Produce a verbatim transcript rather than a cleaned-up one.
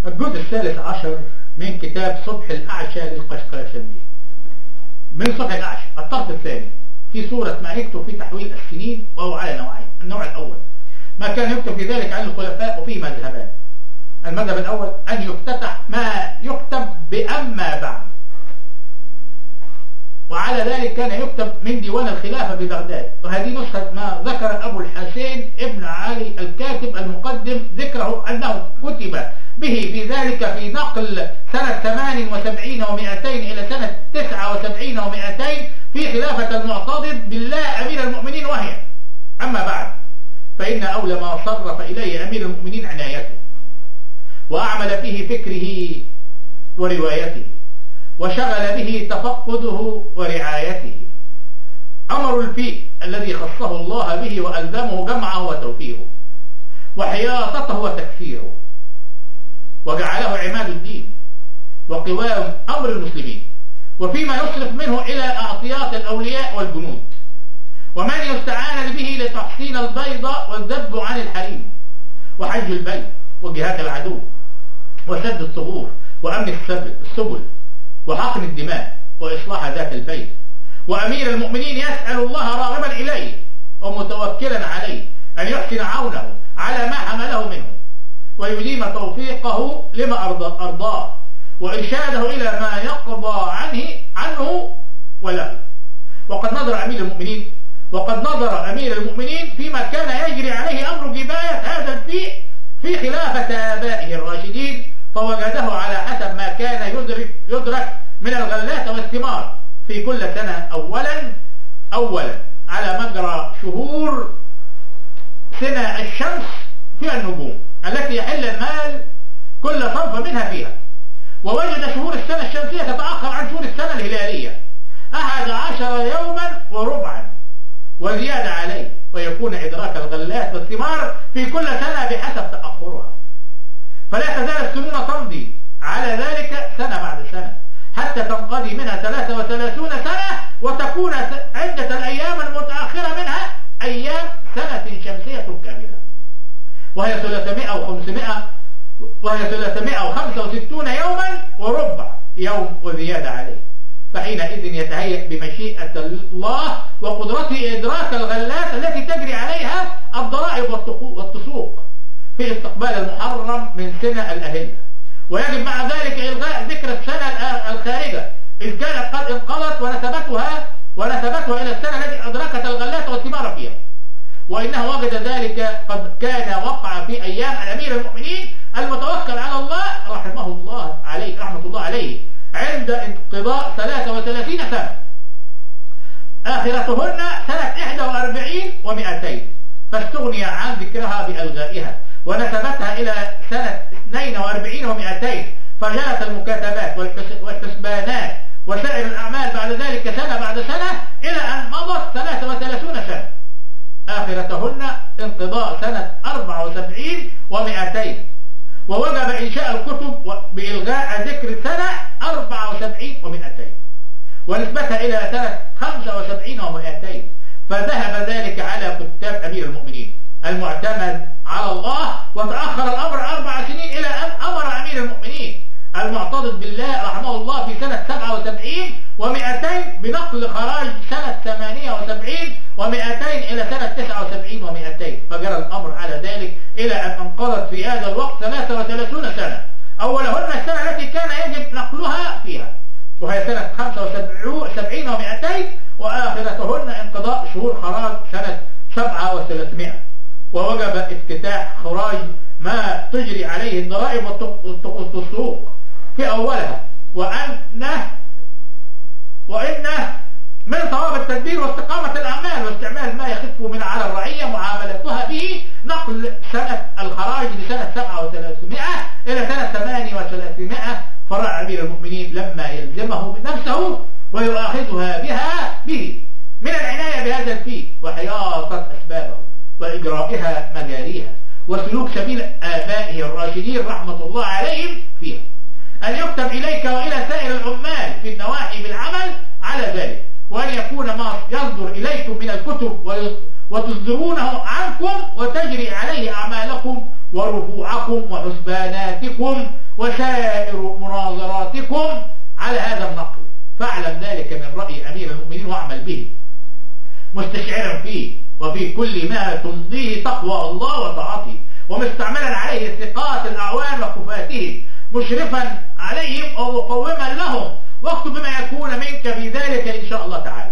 الجزء الثالث عشر من كتاب صبح الأعشى للقشقاشندي. من صبح الأعشى الطرف الثاني في سورة ما يكتب في تحويل السنين، وهو على نوعين. النوع الأول ما كان يكتب في ذلك عن الخلفاء، وفيه مذهبان. المذهب الأول أن يفتتح ما يكتب بأما بعد، وعلى ذلك كان يكتب من ديوان الخلافة ببغداد، وهذه نسخة ما ذكر أبو الحسين ابن علي الكاتب المقدم ذكره أنه كتب به في ذلك في نقل سنة ثمان وسبعين ومئتين إلى سنة تسعة وسبعين ومئتين في خلافة المعتضد بالله أمير المؤمنين. وهي أما بعد فإن أولى ما صرف إليه أمير المؤمنين عنايته، وأعمل فيه فكره وروايته، وشغل به تفقده ورعايته. أمر الفيء الذي خصه الله به وألزمه جمعه وتوفيره وحياطته وتكفيره، وجعله عماد الدين وقوام أمر المسلمين، وفيما يصرف منه إلى أعطيات الأولياء والجنود، ومن يستعان به لتحصين البيضة والذب عن الحريم، وحج البيت وجهات العدو، وسد الثغور، وأمن السبل، وحقن الدماء، وإصلاح ذات البيت. وأمير المؤمنين يسأل الله راغبا إليه ومتوكلا عليه أن يحسن عونه على ما حمله منه، ويديم توفيقه لما أرضاه، وإرشاده إلى ما يقضى عنه عنه وله. وقد نظر أمير المؤمنين وقد نظر أمير المؤمنين فيما كان يجري عليه أمر جباية هذا الفيء في خلافة آبائه الراشدين، فوجده على حسب ما كان يدرك يدرك من الغلات والثمار في كل سنة أولا أولا على مجرى شهور سنة الشمس في النجوم التي يحل المال كل صنف منها فيها. ووجد شهور السنة الشمسية تتأخر عن شهور السنة الهلالية أحد عشر يوما وربعا وزيادة عليه، ويكون إدراك الغلات والثمار في كل سنة بحسب تأخرها، فلا تزال السنون تمضي على ذلك سنة بعد سنة حتى تنقضي منها ثلاثة وثلاثون سنة، وتكون عدة الأيام المتأخرة منها أيام سنة شمسية كاملة، وهي ثلاثمائة وخمسمائة وهي ثلاثمائة وخمسة وستون يوما وربع يوم وزيادة عليه. فحينئذ يتهيأ بمشيئة الله وقدرته إدراك الغلات التي تجري عليها الضرائب والتسوق في استقبال المحرم من سنة الأهلة، ويجب مع ذلك إلغاء ذكر السنة الخارجة إذ كانت قد انقضت ونسبتها ونسبتها إلى السنة التي أدركت الغلات والثمار فيها. وإنه وجد ذلك قد كان وقع في أيام الأمير المؤمنين المتوكل على الله رحمه الله عليه رحمة الله عليه عند انقضاء ثلاثة وثلاثين سنة، آخرتهن سنة إحدى وأربعين ومئتين، فاستغني عن ذكرها بألغائها ونسبتها إلى سنة اثنين وأربعين ومئتين، فجلت المكاتبات والحسبانات وسائر الأعمال بعد ذلك سنة بعد سنة إلى أن مضت ثلاثة وثلاثون سنة، آخرتهن انقضاء سنة أربعة وسبعين ومئتين. ووجب إنشاء الكتب بإلغاء ذكر سنة أربعة وسبعين ومئتين ونسبتها إلى سنة خمسة وسبعين ومئتين، فذهب ذلك على كتاب أمير المؤمنين المعتمد على الله، وتأخر الأمر أربع سنين إلى أن أمر أمير المؤمنين المعتضد بالله رحمه الله في سنة سبعة وسبعين ومئتين بنقل خراج سنة ثمانية وسبعين ومئتين إلى سنة تسعة وسبعين ومئتين، فجرى الأمر على ذلك إلى أن انقضت في هذا الوقت ثلاثة وثلاثون سنة، أولهن السنة التي كان يجب نقلها فيها وهي سنة خمسة وسبعين ومئتين، وآخرتهن انقضاء شهور خراج سنة سبعة وثلاثمائة. ووجب افتتاح خراج ما تجري عليه الضرائب والتسوق في أولها، وأنه وإنه من ثواب التدبير واستقامة الأعمال واستعمال ما يخف من على الرعية معاملتها به نقل سنة الخراج لسنة سبعة وثلاثمائة إلى سنة ثمانية وثلاثمائة، فرع أمير المؤمنين لما يلزمه بنفسه ويؤاخذها بها به من العناية بهذا الفيء وحياطة أسبابه وإجرائها مجاريها وسلوك سبيل آبائه الراشدين رحمة الله عليهم فيها، أن يكتب إليك وإلى سائر العمال في النواحي بالعمل على ذلك، وأن يكون ما يصدر إليكم من الكتب وتصدرونه عنكم وتجري عليه أعمالكم ورفوعكم وحسباناتكم وسائر مناظراتكم على هذا النقل، فاعلم ذلك من رأي أمير المؤمنين واعمل به مستشعرا فيه وفي كل ما تمضيه تقوى الله وطاعته، ومستعملا عليه ثقات الأعوان وكفاتهم، مشرفا عليهم ومقوما لهم، واكتب بما يكون منك في ذلك إن شاء الله تعالى.